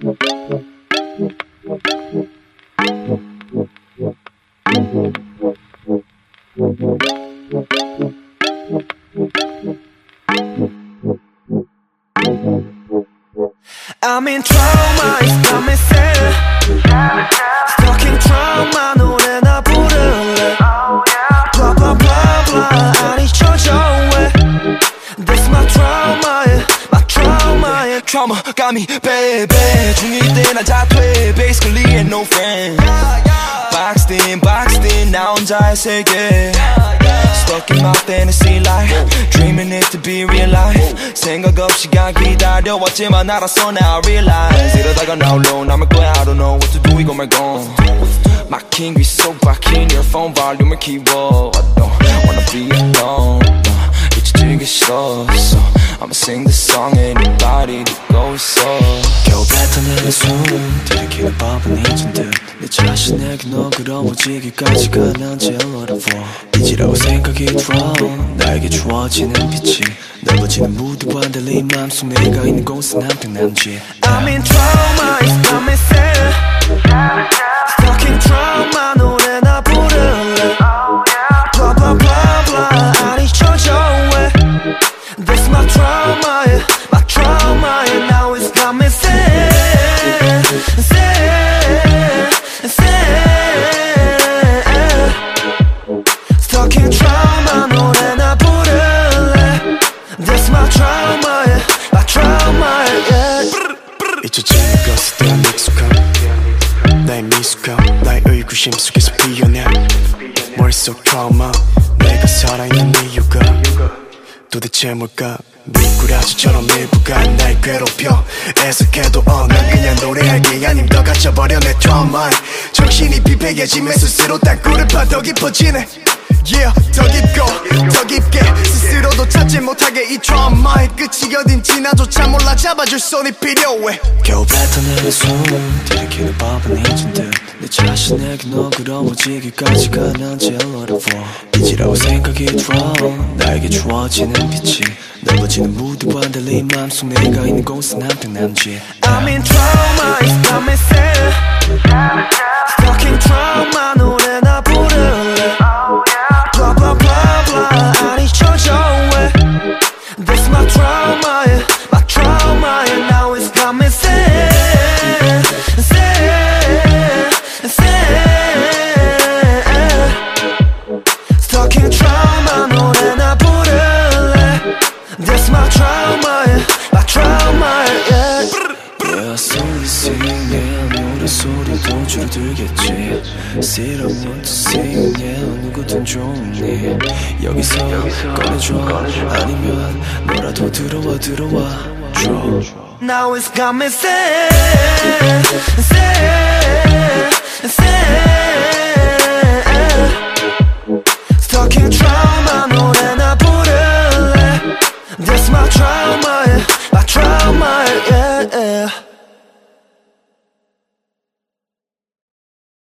I'm in trauma, it's got me sad. Stuck in trauma, 노래나 부를래. Blah blah blah blah, 안 잊혀져 왜. That's my trauma, yeah, my trauma, yeah. Trauma got me baby. 중1 때 난 자퇴, basically ain't no friend. Boxed in, 나 혼자의 세계. Stuck in my fantasy life, dreaming it to be real life. 생각 없이 시간 기다려왔지만 알았어 now I realize. 이러다가 나 홀로 남을 거야 I don't know what to do 이거 말고. 막힌 귀 속 박힌 earphone 볼륨을 키워. I don't wanna be alone. 잊혀지기 싫어. So I'ma sing this song anybody 듣고 있어. 겨우 뱉어내는 숨 들이키는 법은 잊은 듯. 내 자신에게 너그러워지기까지가 난 제일 어려워. 잊으라고 생각이 들어. 나에게 주어지는 빛이 넓어지는 무드와 달리 맘속 내가 있는 곳은 한평 남지. I'm in trauma, it's got me sad. Stuck in trauma, 노래나 부를래. Blah blah blah blah, 안 잊혀져 왜. That's my trauma, yeah, my trauma, yeah. Now it's got me sad, sad, sad. Stuck in trauma, 노래나 부를래. That's my trauma, yeah, my trauma, yeah. 잊혀지는 것에 대한 익숙함, 나의 미숙함, 나의 의구심 속에서 피어나 머릿속 트라우마. 내가 살아있는 이유가 도대체 뭘까? 미꾸라지처럼 일부가 날 괴롭혀. 애석해도 난 그냥 노래할게. 아님 더 갇혀버려 내 트라우마에. 정신이 피폐해지면 스스로 땅굴을 파 더 깊어지네. Yeah, 더 깊고 더 깊게 스스로도 찾지 못하게 이 트라우마의 끝이 어딘지 나조차 몰라. 잡아줄 손이 필요해. 겨우 뱉어내는 숨 들이키는 법은 잊은 듯. 내 자신에게 너그러워지기까지가 난 제일 어려워. 잊으라고 생각이 들어. 나에게 주어지는 빛이 넓어지는 무드와 달리 맘속 내가 있는 곳은 한평 남지. I'm in trauma, it's got me sad. Stuck in trauma, 노래나 부를래. Blah blah blah blah, 안 잊혀져 왜. That's my trauma, yeah, my trauma, yeah. Now it's got me sad, sad, sad. Stuck in trauma, 노래나 부를래. That's my trauma, yeah, my trauma, yeah. Yeah, soul is singing, yeah. 노래소리도 줄어들겠지. Sit up, want to sing, yeah. 누구든 좋으니 여기서 꺼내줘. 아니면 너라도 들어와 줘. Now it's got me sad.